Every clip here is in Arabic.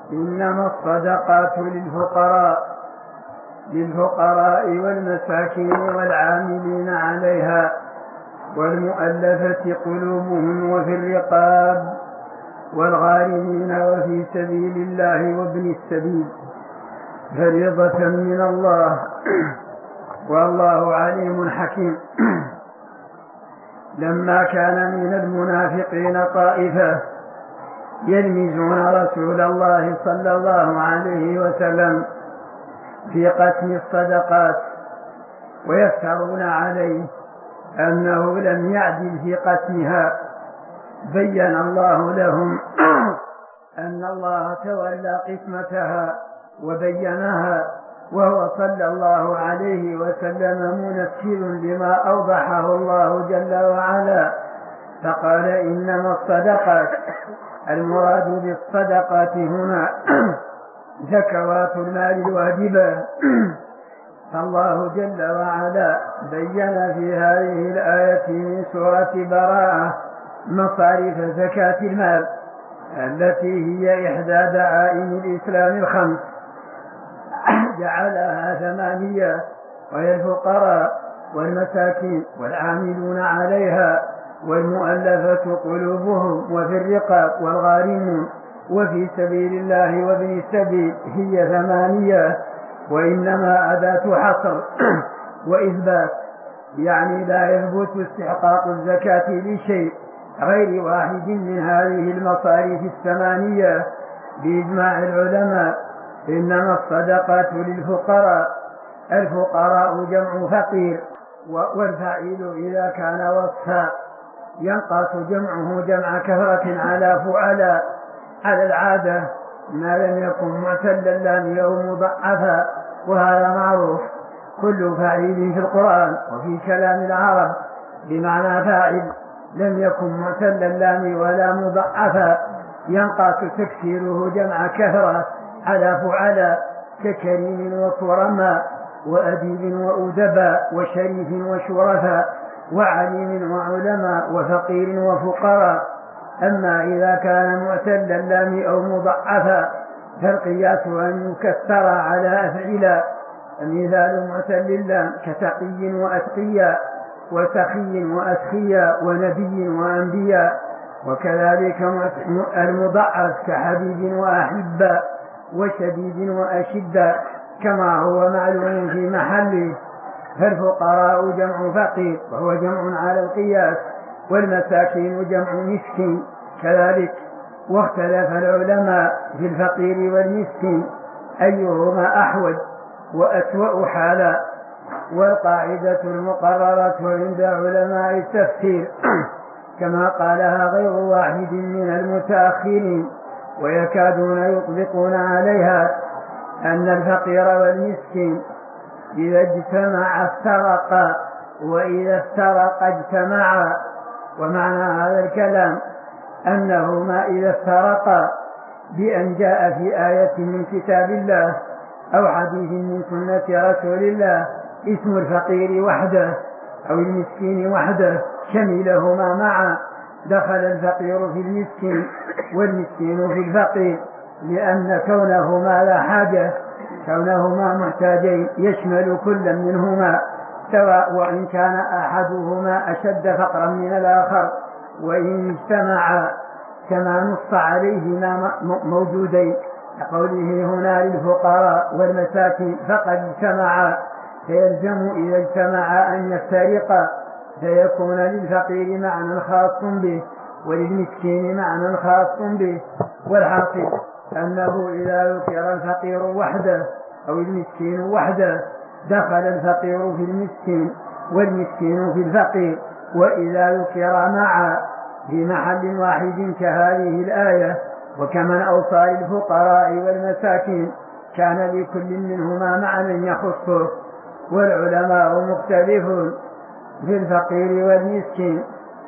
إنما الصدقات للفقراء والمساكين والعاملين عليها والمؤلفة قلوبهم وفي الرقاب والغارمين وفي سبيل الله وابن السبيل فريضة من الله والله عليم حكيم. لما كان من المنافقين طائفة يلمزون رسول الله صلى الله عليه وسلم في قسم الصدقات ويفترون عليه أنه لم يعدل في قسمها، بين الله لهم أن الله تولى قسمتها وبينها، وهو صلى الله عليه وسلم منكر لما أوضحه الله جل وعلا، فقال إنما الصدقات، المراد بالصدقات هنا زكوات المال الواجبة. فالله جل وعلا بين في هذه الآية من سورة براءة مصاريف زكاة المال التي هي إحدى دعائم الإسلام الخمس، جعلها 8، وهي الفقراء والمساكين والعاملون عليها والمؤلفة قلوبهم وفي الرقاب والغارمون وفي سبيل الله وابن السبيل هي 8، وإنما أداة حصر وإثبات، يعني لا يثبت استحقاق الزكاة لشيء غير واحد من هذه المصاريف 8 بإجماع العلماء. إنما الصدقات للفقراء، الفقراء جمع فقير، والفعيل إذا كان وصفا ينقص جمعه جمع كثرة على فعلاء على العادة ما لم يكن معتل اللام أو مضعفا، وهذا معروف. كل فاعل في القرآن وفي كلام العرب بمعنى فاعل لم يكن معتل اللام ولا مضعفا ينقص تكسيره جمع كثرة على فعلاء ككريم وكرما وأديب وأدباء وشريف وشرفاء وعليم وعلماء وفقير وفقراء. أما إذا كان معتل اللام أو مضعفا فالقياس أن يكسر على أفعلا، مثال معتل اللام كتقي وأتقياء وسخي وأسخياء ونبي وأنبياء، وكذلك المضعف كحبيب وأحباء وشديد وأشداء كما هو معلوم في محله. فالفقراء جمع فقير وهو جمع على القياس، والمساكين جمع مسكين كذلك. واختلف العلماء في الفقير والمسكين أيهما أحوج وأسوأ حالا، والقاعدة المقررة عند علماء التفسير كما قالها غير واحد من المتأخرين ويكادون يطلقون عليها أن الفقير والمسكين إذا اجتمع افترقا وإذا افترقا اجتمعا. ومعنى هذا الكلام أنهما إذا افترقا بأن جاء في آية من كتاب الله أو حديث من سنة رسول الله اسم الفقير وحده أو المسكين وحده شملهما معا، دخل الفقير في المسكين والمسكين في الفقير، لأن كونهما لا حاجة، كونهما محتاجين يشمل كل منهما، سواء وإن كان أحدهما أشد فقرا من الآخر، وإن اجتمعا كما نص عليهما موجودين كقوله هنا للفقراء والمساكين فقد اجتمعا، فيلزم إذا اجتمعا أن يفترقا فيكون للفقير معنى خاص به وللمسكين معنى خاص به. والحاصل أنه إذا ذكر الفقير وحده أو المسكين وحده دخل الفقير في المسكين والمسكين في الفقير، وإذا ذكر معا في محل واحد كهذه الآية وكمن أوصى للفقراء والمساكين كان لكل منهما معنى يخصه. والعلماء مختلفون في الفقير والمسكين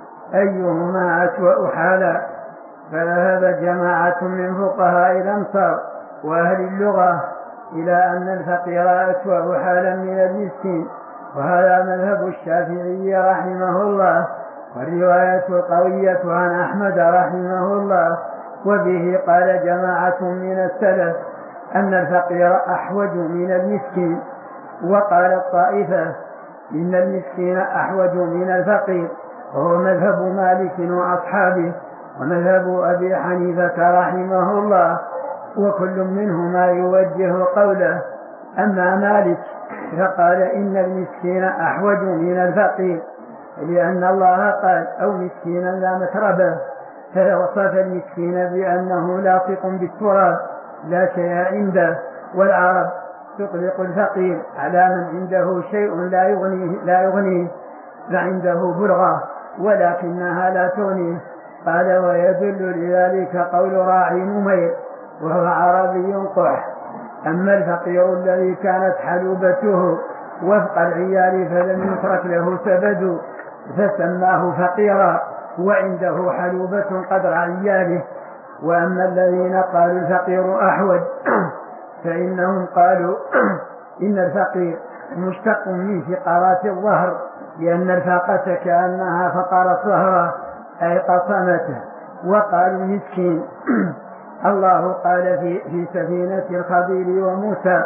أيهما أسوأ حالا، فذهب جماعة من فقهاء الأمصار وأهل اللغة إلى أن الفقير أسوأ حالا من المسكين، وهذا مذهب الشافعي رحمه الله، والرواية القوية عن أحمد رحمه الله وبه قال جماعة من السلف أن الفقير أحوج من المسكين. وقال الطائفة إن المسكين أحوج من الفقير، وهو مذهب مالك وأصحابه ومذهب أبي حنيفة رحمه الله، وكل منهما يوجه قوله. أما مالك فقال إن المسكين أحوج من الفقير، لأن الله قال أو مسكينا لا متربه، فوصف المسكين بأنه لاصق بالتراب لا شيء عنده. والعرب تطلق الفقير على من عنده شيء لا يغنيه فعنده بلغة ولكنها لا تغنيه. قال ويدل لذلك قول راعي نمير وهو عربي قح. أما الفقير الذي كانت حلوبته وفق العيال فلم يترك له سبد فسماه فقيرا وعنده حلوبة قدر عياله. وأما الذين قالوا الفقير أحوج فإنهم قالوا إن الفقير مشتق من فقرات الظهر، لأن الفاقة كأنها فقرت ظهره أي قصمته. وقالوا مسكين الله قال في سفينة الخضير وموسى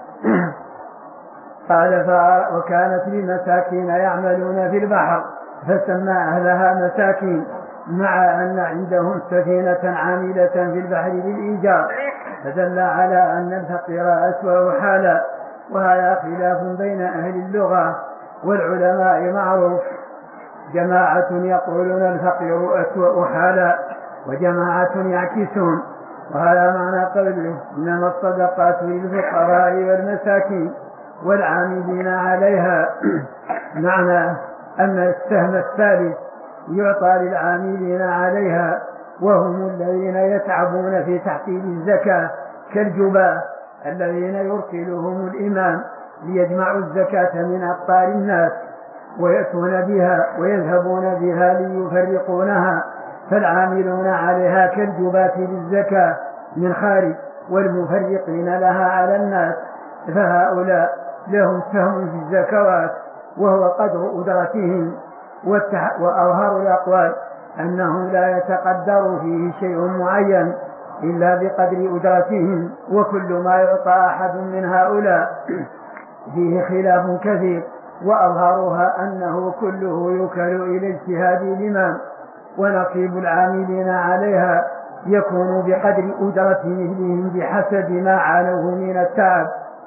قال وكانت لمساكين يعملون في البحر فسمى أهلها مساكين، مع أن عندهم سفينة عاملة في البحر بالإيجار، فدل على أن الفقير أسوأ حالا. وهذا خلاف بين أهل اللغة والعلماء معروف، جماعة يقولون الفقير أسوأ حالا وجماعة يعكسون. وهذا معنى قوله إنما الصدقات للفقراء والمساكين والعاملين عليها، معنى أن السهم الثالث يعطى للعاملين عليها وهم الذين يتعبون في تحصيل الزكاة كالجباة الذين يرسلهم الإمام ليجمعوا الزكاة من أقطار الناس ويأتون بها ويذهبون بها ليفرقونها، فالعاملون عليها كالجباة للزكاة من خارج والمفرقين لها على الناس، فهؤلاء لهم سهم في الزكوات وهو قدر أجرتهم. وأظهر الأقوال أنه لا يتقدر فيه شيء معين إلا بقدر أجرتهم، وكل ما يعطى أحد من هؤلاء فيه خلاف كثير، وأظهرها أنه كله يوكل إلى اجتهاد الإمام. ونصيب العاملين عليها يكون بقدر أجرة مثلهم بحسب ما عانوه من التعب،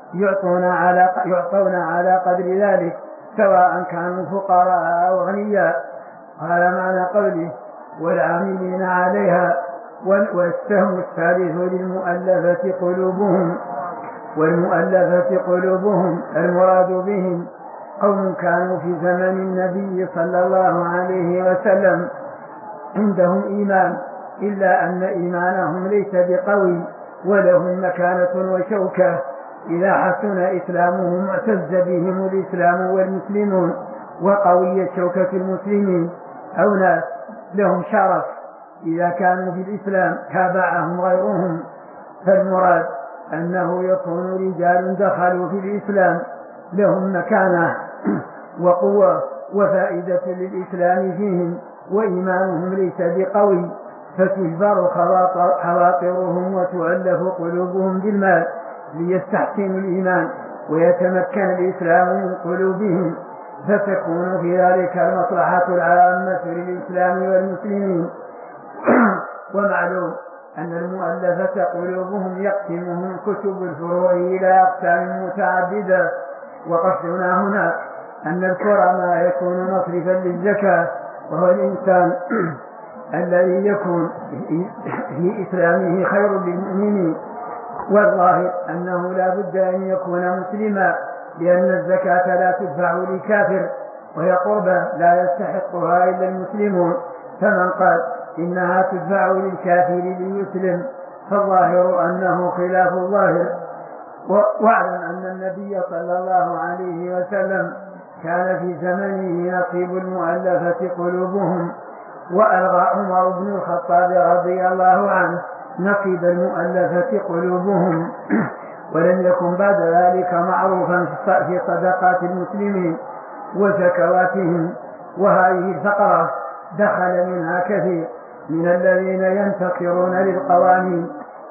يعطون على قدر ذلك سواء كانوا فقراء أو غنياء. هذا معنى قوله والعاملين عليها. والسهم الثالث للمؤلفة قلوبهم، والمؤلفة قلوبهم المراد بهم قوم كانوا في زمن النبي صلى الله عليه وسلم عندهم إيمان، إلا أن إيمانهم ليس بقوي ولهم مكانة وشوكة، إذا حسن إسلامهم اعتز بهم الإسلام والمسلمون، وقوي شوكة المسلمين أو ناس لهم شرف إذا كانوا في الإسلام تابعهم غيرهم. فالمراد أنه يكون رجال دخلوا في الإسلام لهم مكانة وقوة وفائدة للإسلام فيهم، وإيمانهم ليس بقوي، فتجبر خواطرهم وتؤلف قلوبهم بالمال ليستحسنوا الإيمان ويتمكن الإسلام من قلوبهم، فتكون في ذلك المصلحة العامة للإسلام والمسلمين. ومعلوم أن المؤلفة قلوبهم يقسمهم كتب الفروع إلى أقسام متعددة، وقصدنا هنا أن نذكر ما يكون مصرفا للزكاة، وهو الإنسان الذي يكون في إسلامه خير للمؤمنين، والظاهر أنه لا بد أن يكون مسلما، لأن الزكاة لا تدفع لكافر وهي قربة لا يستحقها إلا المسلمون، فمن قال إنها تدفع للكافر ليسلم فالظاهر أنه خلاف الظاهر. واعلم أن النبي صلى الله عليه وسلم كان في زمنه نصيب المؤلفة قلوبهم، وألغى عمر بن الخطاب رضي الله عنه نصيب المؤلفة قلوبهم، ولم يكن بعد ذلك معروفا في صدقات المسلمين وزكواتهم. وهذه الفقرة دخل منها كثير، من الذين ينتصرون للقوانين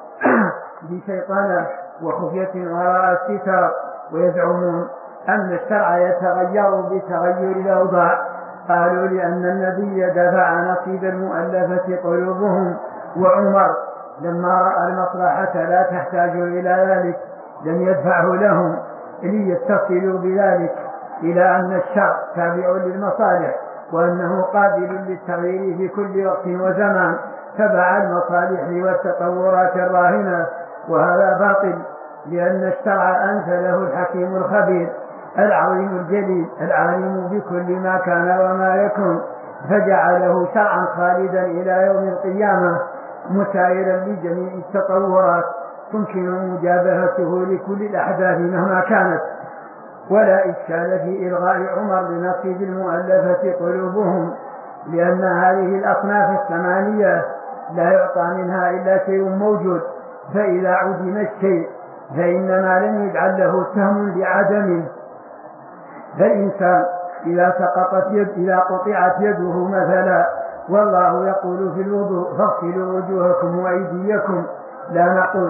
بشيطنة وخفية وراء الستار، ويزعمون أن الشرع يتغير بتغير الأوضاع. قالوا لأن النبي دفع نصيب المؤلفة قلوبهم، وعمر لما رأى المصلحة لا تحتاج إلى ذلك لم يدفعه لهم ليتصلوا بذلك إلى أن الشرع تابع للمصالح وأنه قابل للتغيير في كل وقت وزمان تبع المصالح والتطورات الراهنة. وهذا باطل، لأن الشرع أنزله الحكيم الخبير العظيم الجليل العالم بكل ما كان وما يكون، فجعله شرعا خالدا إلى يوم القيامة مسائرا لجميع التطورات تمكن مجابهته لكل الأحداث مهما كانت. ولا إشكال في إلغاء عمر لنصيب المؤلفة قلوبهم، لأن هذه الأصناف الثمانية لا يعطى منها إلا شيء موجود، فإذا عدم الشيء فإنما لم يجعل له سهم لعدمه. فالإنسان إذا قطعت يده مثلا والله يقول في الوضوء فاغسلوا وجوهكم وأيديكم، لا نقول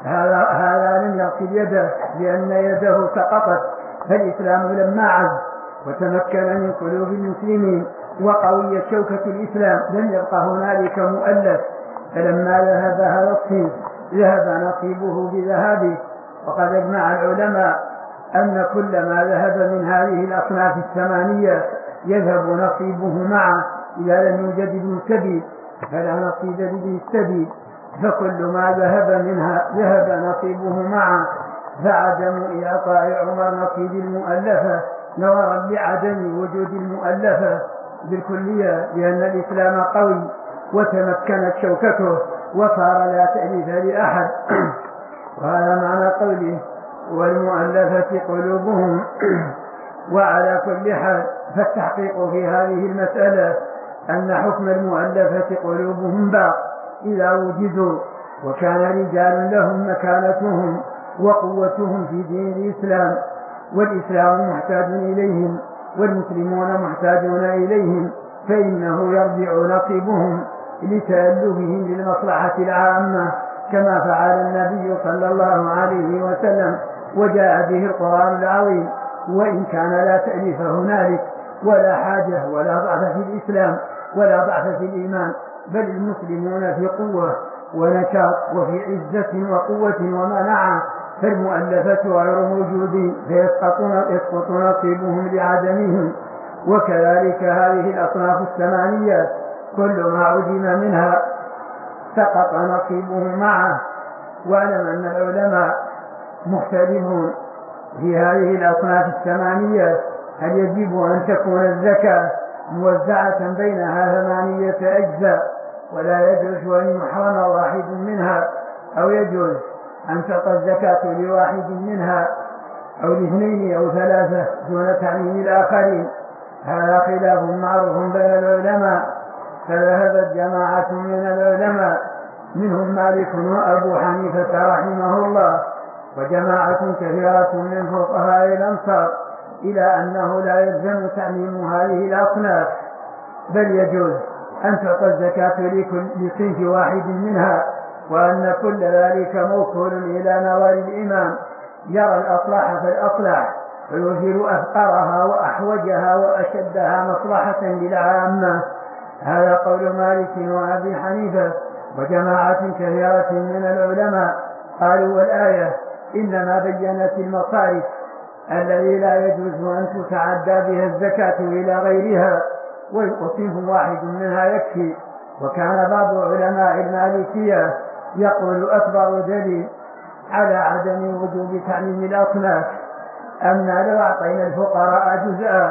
هذا لم يغسل يده لأن يده سقطت. فالإسلام لما عز وتمكن من قلوب المسلمين وقوي شوكة الإسلام لم يبقى هنالك مؤلف، فلما ذهب هذا الصنف ذهب نصيبه بذهابه. وقد اجمع العلماء أن كل ما ذهب من هذه الأصناف الثمانية يذهب نصيبه معه إذا لم يوجد ابن سبيل فلا نصيب لابن السبيل، فكل ما ذهب منها ذهب نصيبه معه. فعدم إعطاء عمر نصيب المؤلفة نظرا لعدم وجود المؤلفة بالكلية، لأن الإسلام قوي وتمكنت شوكته وصار لا تأليف لأحد. وهذا معنى قوله والمؤلفة قلوبهم. وعلى كل حال فالتحقيق في هذه المسألة أن حكم المؤلفة قلوبهم باق إذا وجدوا، وكان رجال لهم مكانتهم وقوتهم في دين الإسلام، والإسلام محتاج إليهم والمسلمون محتاجون إليهم، فإنه يرجع نصيبهم لتألفهم للمصلحة العامة كما فعل النبي صلى الله عليه وسلم وجاء به القرآن العظيم. وإن كان لا تأليف هنالك ولا حاجة ولا ضعف في الإسلام ولا ضعف في الإيمان، بل المسلمون في قوة ونشاط وفي عزة وقوة ومنعة، فالمؤلفة غير موجودين فيسقط نصيبهم لعدمهم. وكذلك هذه الأصناف الثمانية كل ما عدم منها سقط نصيبه معه. واعلم أن العلماء مختلفون في هذه الأصناف الثمانية، هل يجب أن تكون الزكاة موزعة بينها 8 أجزاء ولا يجوز أن يحرم واحد منها، أو يجوز أن تعطى الزكاة لواحد منها أو ل2 أو 3 دون تعليم الآخرين. هذا خلاف معروف بين العلماء، فذهبت جماعة من العلماء منهم مالك وأبو حنيفة رحمه الله وجماعة كثيرة من فقهاء الأمصار إلى أنه لا يلزم تعميم هذه الأصناف، بل يجوز أن تعطى الزكاة لصنف واحد منها، وأن كل ذلك موكول إلى نظر الإمام يرى الأصلح فالأصلح ويظهر أفقرها وأحوجها وأشدها مصلحة للعامة. هذا قول مالك وأبي حنيفة وجماعة كثيرة من العلماء. قالوا والآية إنما بينت المصارف الذي لا يجوز أن تتعدى بها الزكاة إلى غيرها، وصنف واحد منها يكفي. وكان بعض علماء المالكية يقول أكبر دليل على عدم وجوب تعميم الأصناف أن لو أعطينا الفقراء جزءا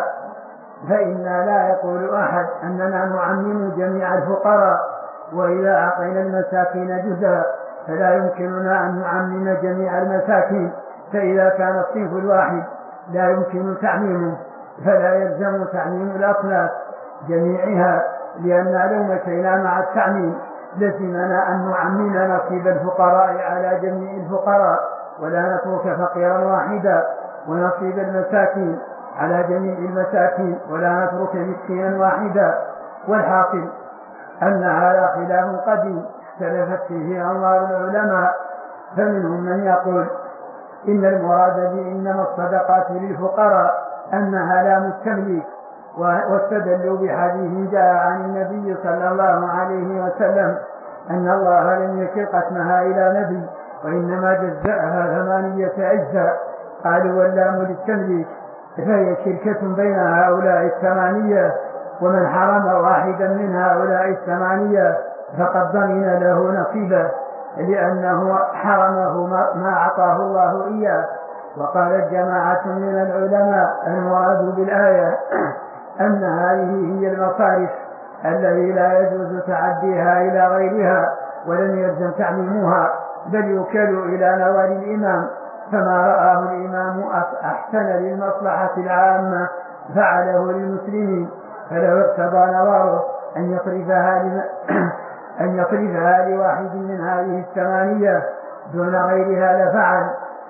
فإنا لا يقول أحد أننا نعمم جميع الفقراء، وإذا أعطينا المساكين جزءا فلا يمكننا أن نعمم جميع المساكين، فإذا كان الصنف الواحد لا يمكن تعميمه فلا يلزم تعميم الأصناف جميعها، لأن لو مشينا مع التعميم لزمنا أن نعمم نصيب الفقراء على جميع الفقراء ولا نترك فقيرا واحدا، ونصيب المساكين على جميع المساكين ولا نترك مسكينا واحدا. والحاصل أن هذا خلاف قديم اختلفت فيه أنظار العلماء، فمنهم من يقول إن المراد بإنما الصدقات للفقراء أنها لام التمليك، واستدلوا بحديث جاء عن النبي صلى الله عليه وسلم أن الله لم يكل قسمها إلى نبي وإنما جزأها 8 أجزاء. قالوا واللام للتمليك، فهي شركة بين هؤلاء 8، ومن حرم واحدا من هؤلاء 8 فقد ضمن له نصيبه، لأنه حرمه ما أعطاه الله إياه. وقال جماعة من العلماء المراد بالآية أن هذه هي المصارف التي لا يجوز تعديها إلى غيرها ولم يلزم تعميمها، بل يوكل إلى نوال الإمام، فما رآه الإمام أحسن للمصلحة العامة فعله للمسلمين، فلو اقتضى نظاره أن يصرفها لواحد من هذه 8 دون غيرها لفعل.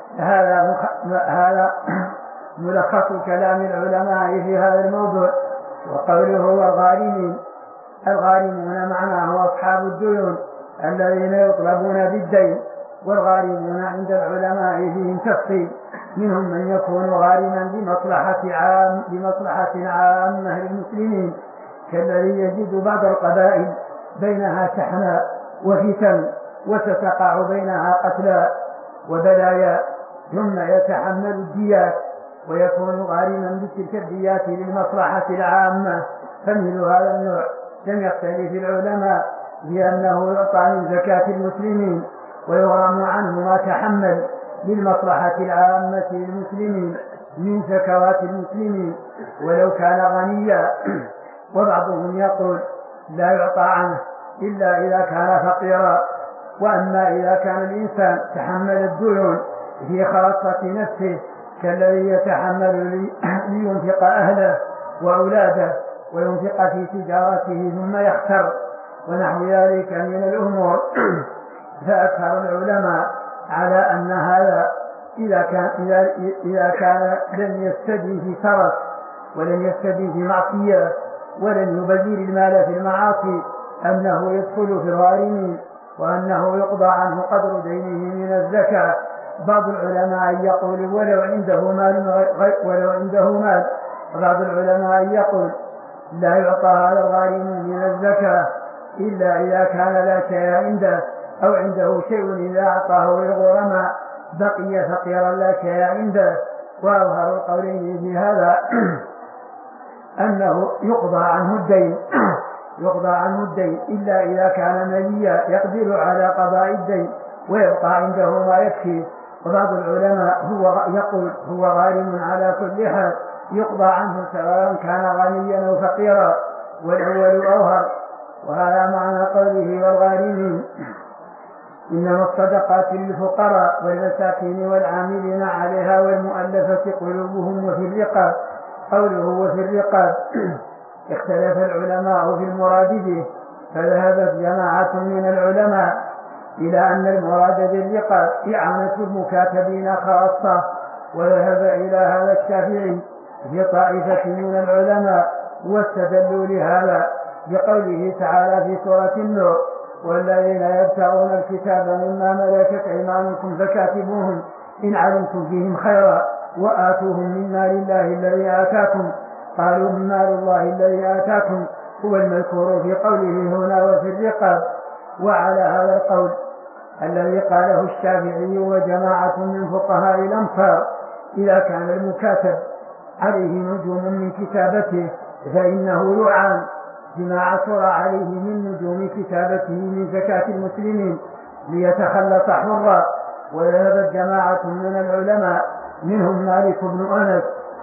هذا ملخص كلام العلماء في هذا الموضوع. وقوله الغارمون معناه أصحاب الديون الذين يطلبون بالدين، والغارمون عند العلماء فيهم تفصيل، منهم من يكون غارما بمصلحة عامة للمسلمين، كالذي يجد بعض القبائل بينها شحناء وفتن وتتقع بينها قتلى وبلايا، ثم يتحمل الديات ويكون غارما بتلك الديات للمصلحة العامة. فمثل هذا النوع لم يختلف العلماء بأنه يعطى من زكاة المسلمين ويغرم عنه ما تحمل للمصلحة العامة للمسلمين من زكوات المسلمين ولو كان غنيا. وبعضهم يقول لا يعطى عنه إلا إذا كان فقيرا. وأما إذا كان الإنسان تحمل الديون في خاصة نفسه كالذي يتحمل لينفق أهله وأولاده وينفق في تجارته ثم يخسر ونحو ذلك من الأمور، فأكثر العلماء على أن هذا إذا كان لم يستدي في سرف ولم يستدي في معصية ولم يبذل المال في المعاصي أنه يدخل في الغارمين، وأنه يقضى عنه قدر دينه من الزكاة. بعض العلماء يقول ولو عنده مال بعض العلماء يقول لا يعطى هذا الغارم من الزكاة إلا إذا كان لا شيء عنده أو عنده شيء إذا أعطاه للغرماء بقي فقيرا لا شيء عنده. وأظهر القولين في هذا أنه يقضى عنه الدين إلا إذا كان مليا يقدر على قضاء الدين ويبقى عنده ما يكفي. وبعض العلماء يقول هو غارم على كل حال يقضى عنه سواء كان غنيا أو فقيرا، والأول أوهر. وهذا معنى قوله والغارمين إنما الصدقات للفقراء والمساكين والعاملين عليها والمؤلفة قلوبهم وفي الرقاب. قوله وفي الرقاب اختلف العلماء في المراد به، فذهبت جماعة من العلماء إلى أن المراد بالرقاب إعانة المكاتبين خاصة، وذهب إلى هذا الشافعي في طائفة من العلماء، واستدلوا لهذا بقوله تعالى في سورة النور والذين يبتغون الكتاب مما ملكت أيمانكم فكاتبوهم إن علمتم فيهم خيرا وآتوهم من مال الله الذي آتاكم. قالوا من مال الله الذي آتاكم هو المذكور في قوله هنا وفي الرقاب. وعلى هذا القول الذي قاله الشافعي وجماعة من فقهاء الأمصار إذا كان المكاتب عليه نجوم من كتابته فإنه يعان بما عثر عليه من نجوم كتابته من زكاة المسلمين ليتخلص حرا. وذهبت جماعة من العلماء منهم مالك بن أنس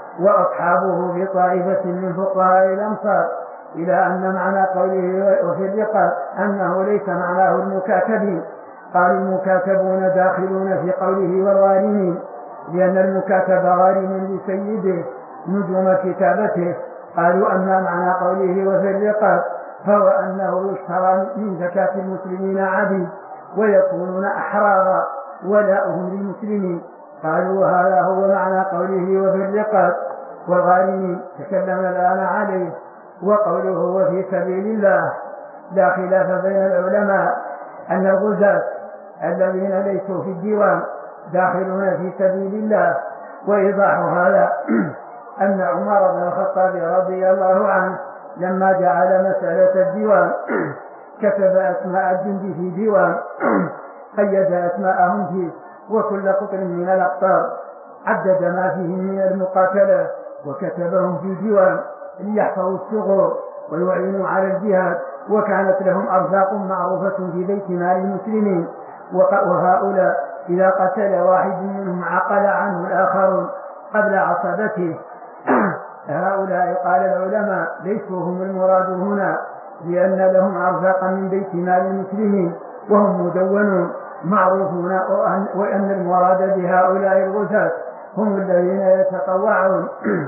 وأصحابه بطائفة من فقهاء الأمصار إلى أن معنى قوله وفي الرقاب أنه ليس معناه المكاتبين. قال المكاتبون داخلون في قوله والغارمين، لأن المكاتب غارم لسيده نجوم كتابته. قالوا أما معنى قوله وفي الرقاب فهو أنه يشترى من زكاة المسلمين عبيد ويكونون أحرارا ولاؤهم للمسلمين. قالوا هذا هو معنى قوله وفي الرقاب والغارمين تكلم الآن عليه. وقوله وفي سبيل الله لا خلاف بين العلماء أن الغزاة الذين ليسوا في الديوان داخلون في سبيل الله. وإيضاح هذا أن عمر بن الخطاب رضي الله عنه لما جعل مسألة الديوان كتب أسماء الجند في ديوان، قيد أسماءهم فيه، وكل قطر من الأقطار عدد ما فيه من المقاتلة وكتبهم في ديوان ليحفظوا الثغور ويعينوا على الجهاد، وكانت لهم أرزاق معروفة في بيت مال المسلمين. وهؤلاء إذا قتل واحد منهم عقل عنه الآخرون قبل عصبته. هؤلاء قال العلماء ليسوا هم المراد هنا، لأن لهم أرزاقا من بيت مال المسلمين وهم مدونون معروفون، وأن المراد بهؤلاء الغزاة هم الذين يتطوعون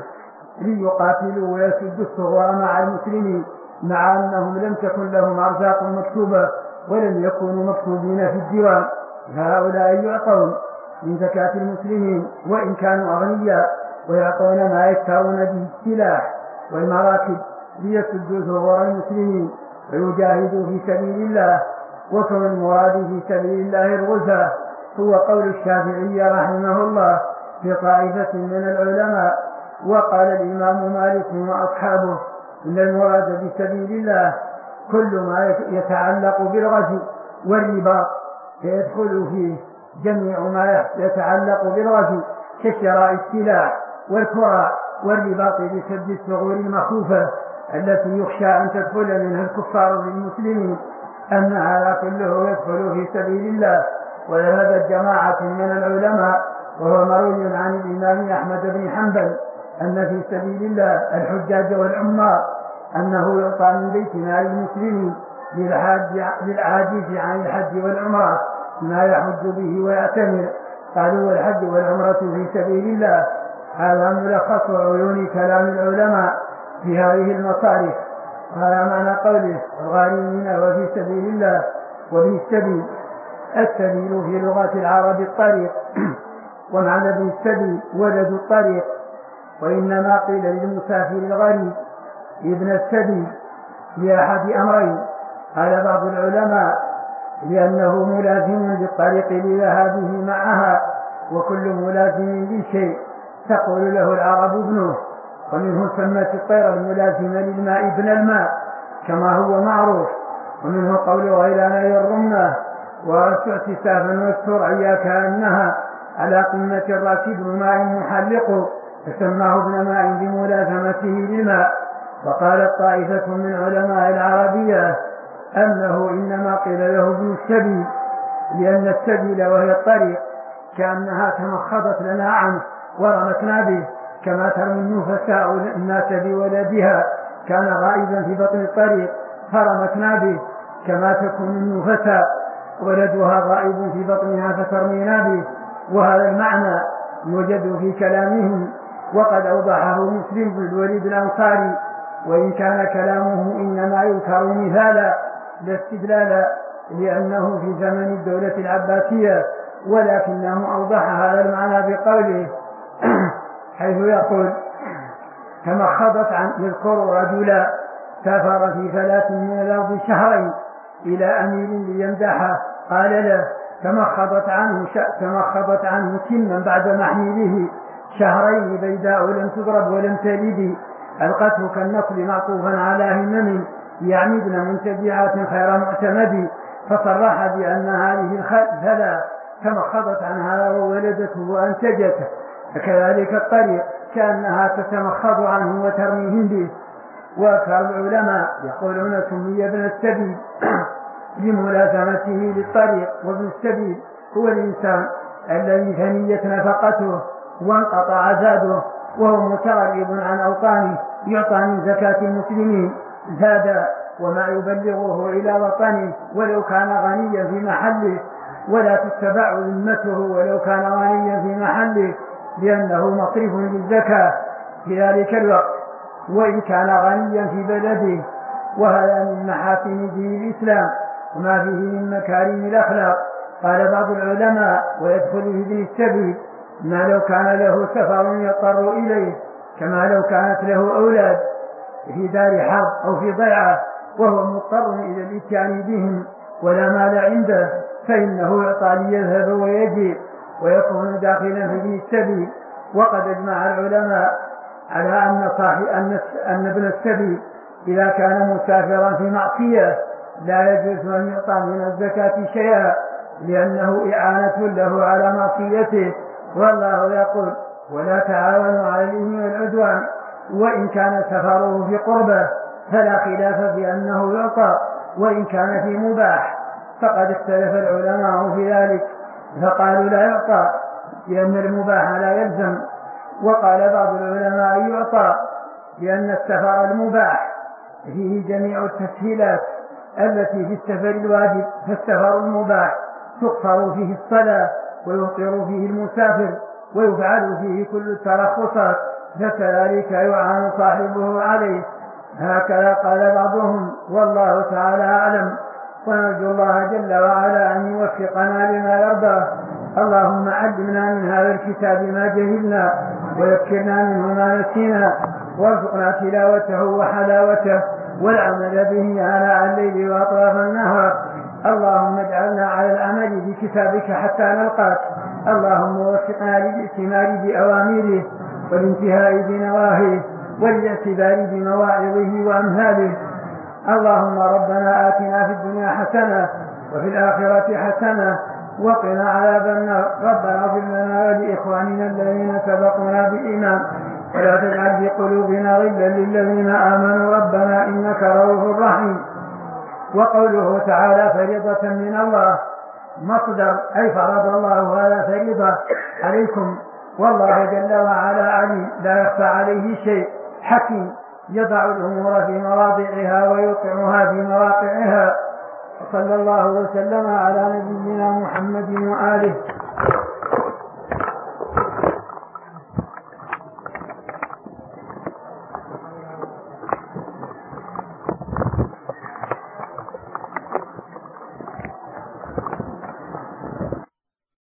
ليقاتلوا ويسدوا الثغور مع المسلمين، مع أنهم لم تكن لهم أرزاق مكتوبة ولم يكونوا مكتوبين في الديوان. هؤلاء يعطون من زكاة المسلمين وإن كانوا أغنياء، ويعطون ما يشترون به السلاح والمراكب ليسدوا ثغور المسلمين ويجاهدوا في سبيل الله. وكم المراد في سبيل الله الغزاة هو قول الشافعي رحمه الله في طائفة من العلماء. وقال الإمام مالك وأصحابه إن المراد بسبيل الله كل ما يتعلق بالغزو والرباط، فيدخل فيه جميع ما يتعلق بالغزو كشراء السلاح والكرة والرباط بسد الثغور المخوفة التي يخشى أن تدخل منها الكفار بالمسلمين، أن هذا كله يدخل في سبيل الله. وذهبت جماعة من العلماء وهو مروي عن الإمام أحمد بن حنبل أن في سبيل الله الحجاج والعمار أنه يعطى من بيت مال المسلمين للعاجز عن الحج والعمرة ما يحج به ويعتمر. قالوا والحج والعمرة في سبيل الله. هذا ملخص عيون كلام العلماء في هذه المصارف. هذا معنى قوله الغارمين وفي سبيل الله. وفي السبيل السبيل في لغة العرب الطريق، ومعنى ابن السبيل ولد الطريق، وإنما قيل للمسافر الغريب ابن السبيل لأحد أمرين. قال بعض العلماء لأنه ملازم للطريق لذهابه معها، وكل ملازم لشيء تقول له العرب ابنه، ومنه سمت الطير الملازمة للماء ابن الماء كما هو معروف. ومنه قول غيلان يرمنا وأرسعت سافا والسرعيا كأنها على قمة الراكب ماء محلق، فسماه ابن ماء بملازمته للماء. وقالت طائفة من علماء العربية أنه إنما قيل له ابن السبيل لأن السبيل وهي الطريق كأنها تمخضت لنا عنه ورمتنا به، كما ترمي النفساء الناس بولدها كان غائبا في بطن الطريق فرمتنا به، كما تكون النفساء ولدها غائب في بطنها فترمينا به. وهذا المعنى يوجد في كلامهم، وقد أوضحه مسلم بن الوليد الأنصاري، وإن كان كلامه إنما يذكر مثالا لا استدلالا لأنه في زمن الدولة العباسية، ولكنه أوضح هذا المعنى بقوله حيث يقول كما خضت عن يذكر رجلا سافر في 3 من الأرض شهرين إلى أمير ليمدحه، قال له تمخضت عنه سنا بعد محمله 2 شهرين بيداء لم تضرب ولم تلد، ألقته كالنقل معطوفا على همم يعمدن منتبعات خير معتمد، فصرح بأن هذه الثلاث تمخضت عنها وولدته وأنتجته. فكذلك الطريق كأنها تتمخض عنه وترميهم به. وأكثر العلماء يقولون سمي ابن السبيل لملازمته للطريق، وابن السبيل هو الإنسان الذي ثنيت نفقته وانقطع زاده وهو متغرب عن أوطانه، يعطى من زكاة المسلمين زادا وما يبلغه إلى وطنه ولو كان غنيا في محله، ولا تتبع ذمته ولو كان غنيا في محله، لأنه مصرف للزكاة في ذلك الوقت وإن كان غنيا في بلده. وهذا من محاسن دين الإسلام وما فيه من مكارم الأخلاق. قال بعض العلماء ويدخل في ابن السبيل ما لو كان له سفر يضطر إليه، كما لو كانت له أولاد في دار حرب أو في ضيعة وهو مضطر إلى الإتيان بهم ولا مال عنده فإنه يعطى ليذهب ويجيء ويكون داخلا في ابن السبيل. وقد اجمع العلماء على أن ابن السبيل إذا كان مسافرا في معصية لا يجوز أن يعطى من الزكاة شيئا لأنه إعانة له على معصيته. والله يقول ولا تعاونوا على الإثم والعدوان. وإن كان سفره في قربة فلا خلاف في أنه يعطى، وإن كان في مباح فقد اختلف العلماء في ذلك فقالوا لا يعطى لأن المباح لا يلزم، وقال بعض العلماء يعطى لأن السفر المباح فيه جميع التسهيلات التي في السفر الواجب، فالسفر المباح تقصر فيه الصلاة ويفطر فيه المسافر ويفعل فيه كل الترخصات فكذلك يعان صاحبه عليه. هكذا قال بعضهم والله تعالى أعلم. ونرجو الله جل وعلا أن يوفقنا لما يرضى. اللهم علمنا من هذا الكتاب ما جهلنا وذكرنا منه ما نسينا وارزقنا تلاوته وحلاوته والعمل به آناء الليل وأطراف النهار. اللهم اجعلنا على العمل بكتابك حتى نلقاك. اللهم وفقنا للائتمار بأوامره والانتهاء بنواهيه والاعتبار بمواعظه وأمثاله. اللهم ربنا آتنا في الدنيا حسنة وفي الآخرة حسنة وقنا عذاب النار. ربنا اغفر لنا ولإخواننا الذين سبقونا بالإيمان ولا تجعل في قلوبنا غلا للذين آمنوا ربنا إنك رؤوف رحيم. وقوله تعالى فريضة من الله مصدر أي فرض الله هذا فريضة عليكم، والله جل وعلا عليم لا يخفى عليه شيء، حكيم يضع الأمور في مواضعها ويوقعها في مواقعها. وصلى الله وسلم على نبينا محمد وآله.